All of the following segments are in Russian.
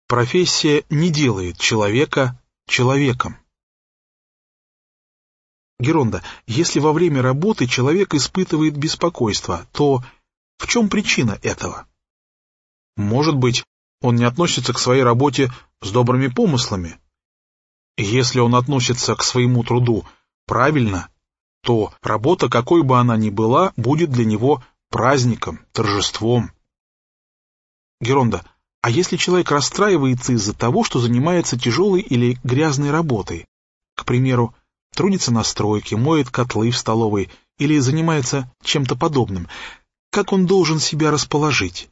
Профессия не делает человека человеком. Геронда, если во время работы человек испытывает беспокойство, то в чем причина этого? Может быть, он не относится к своей работе с добрыми помыслами. Если он относится к своему труду правильно, то работа, какой бы она ни была, будет для него праздником, торжеством. Геронда, а если человек расстраивается из-за того, что занимается тяжелой или грязной работой, к примеру, трудится на стройке, моет котлы в столовой или занимается чем-то подобным, как он должен себя расположить?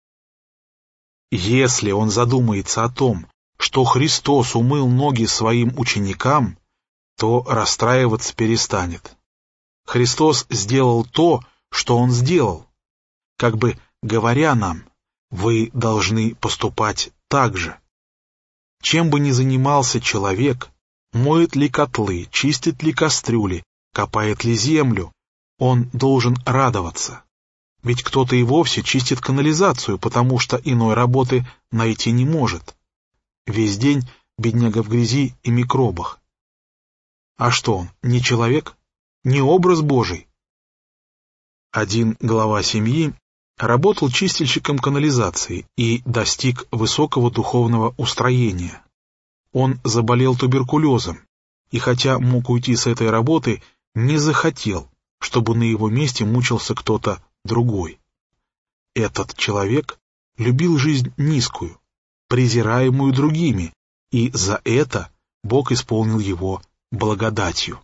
Если он задумается о том, что Христос умыл ноги своим ученикам, то расстраиваться перестанет. Христос сделал то, что Он сделал, как бы говоря нам: вы должны поступать так же. Чем бы ни занимался человек, моет ли котлы, чистит ли кастрюли, копает ли землю, он должен радоваться. Ведь кто-то и вовсе чистит канализацию, потому что иной работы найти не может. Весь день бедняга в грязи и микробах. А что он, не человек? Не образ Божий? Один глава семьи работал чистильщиком канализации и достиг высокого духовного устроения. Он заболел туберкулезом, и хотя мог уйти с этой работы, не захотел, чтобы на его месте мучился кто-то другой. Этот человек любил жизнь низкую, презираемую другими, и за это Бог исполнил его благодатью.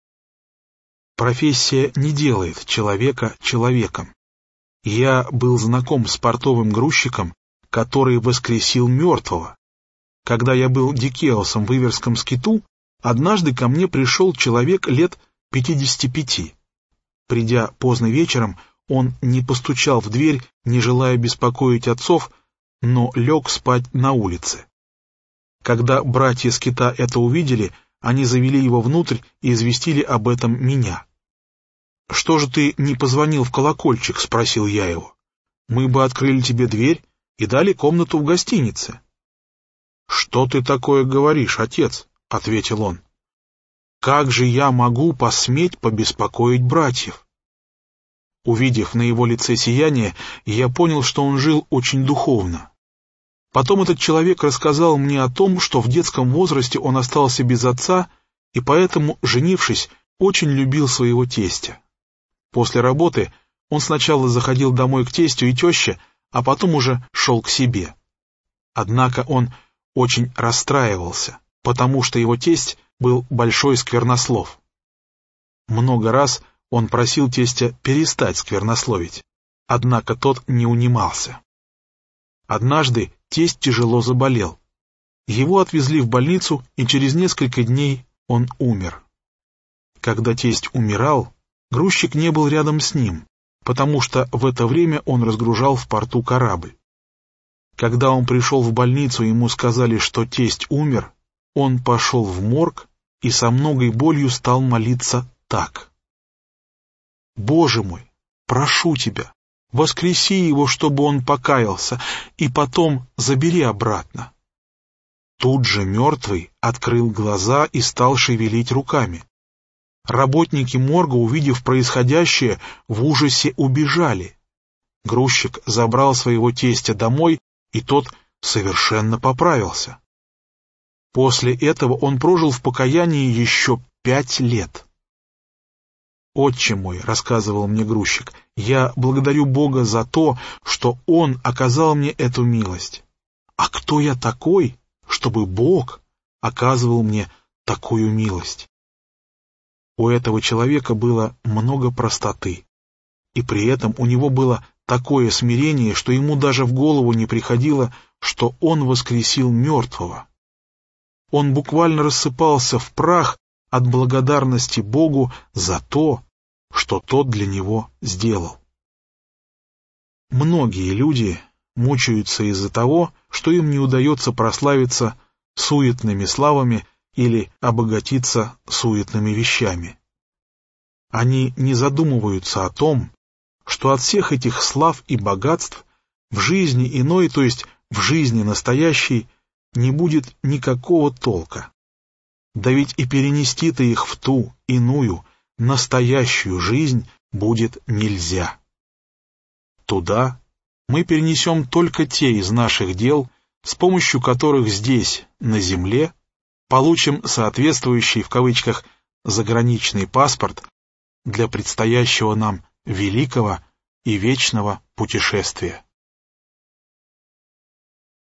Профессия не делает человека человеком. Я был знаком с портовым грузчиком, который воскресил мертвого. Когда я был дикеосом в Иверском скиту, однажды ко мне пришел человек лет 55. Придя поздно вечером, он не постучал в дверь, не желая беспокоить отцов, но лег спать на улице. Когда братья скита это увидели, они завели его внутрь и известили об этом меня. «Что же ты не позвонил в колокольчик?» — спросил я его. «Мы бы открыли тебе дверь и дали комнату в гостинице». «Что ты такое говоришь, отец?» — ответил он. «Как же я могу посметь побеспокоить братьев?» Увидев на его лице сияние, я понял, что он жил очень духовно. Потом этот человек рассказал мне о том, что в детском возрасте он остался без отца и поэтому, женившись, очень любил своего тестя. После работы он сначала заходил домой к тестю и теще, а потом уже шел к себе. Однако он очень расстраивался, потому что его тесть был большой сквернослов. Много раз он просил тестя перестать сквернословить, однако тот не унимался. Однажды тесть тяжело заболел. Его отвезли в больницу, и через несколько дней он умер. Когда тесть умирал, грузчик не был рядом с ним, потому что в это время он разгружал в порту корабль. Когда он пришел в больницу, ему сказали, что тесть умер, он пошел в морг и со многой болью стал молиться так: «Боже мой, прошу тебя, воскреси его, чтобы он покаялся, и потом забери обратно». Тут же мертвый открыл глаза и стал шевелить руками. Работники морга, увидев происходящее, в ужасе убежали. Грузчик забрал своего тестя домой, и тот совершенно поправился. После этого он прожил в покаянии еще 5 лет. «Отче мой», — рассказывал мне грузчик, — «я благодарю Бога за то, что Он оказал мне эту милость. А кто я такой, чтобы Бог оказывал мне такую милость?» У этого человека было много простоты, и при этом у него было такое смирение, что ему даже в голову не приходило, что он воскресил мертвого. Он буквально рассыпался в прах от благодарности Богу за то, что тот для него сделал. Многие люди мучаются из-за того, что им не удается прославиться суетными славами или обогатиться суетными вещами. Они не задумываются о том, что от всех этих слав и богатств в жизни иной, то есть в жизни настоящей, не будет никакого толка. Да ведь и перенести-то их в ту, иную, настоящую жизнь будет нельзя. Туда мы перенесем только те из наших дел, с помощью которых здесь, на земле, получим соответствующий в кавычках заграничный паспорт для предстоящего нам великого и вечного путешествия.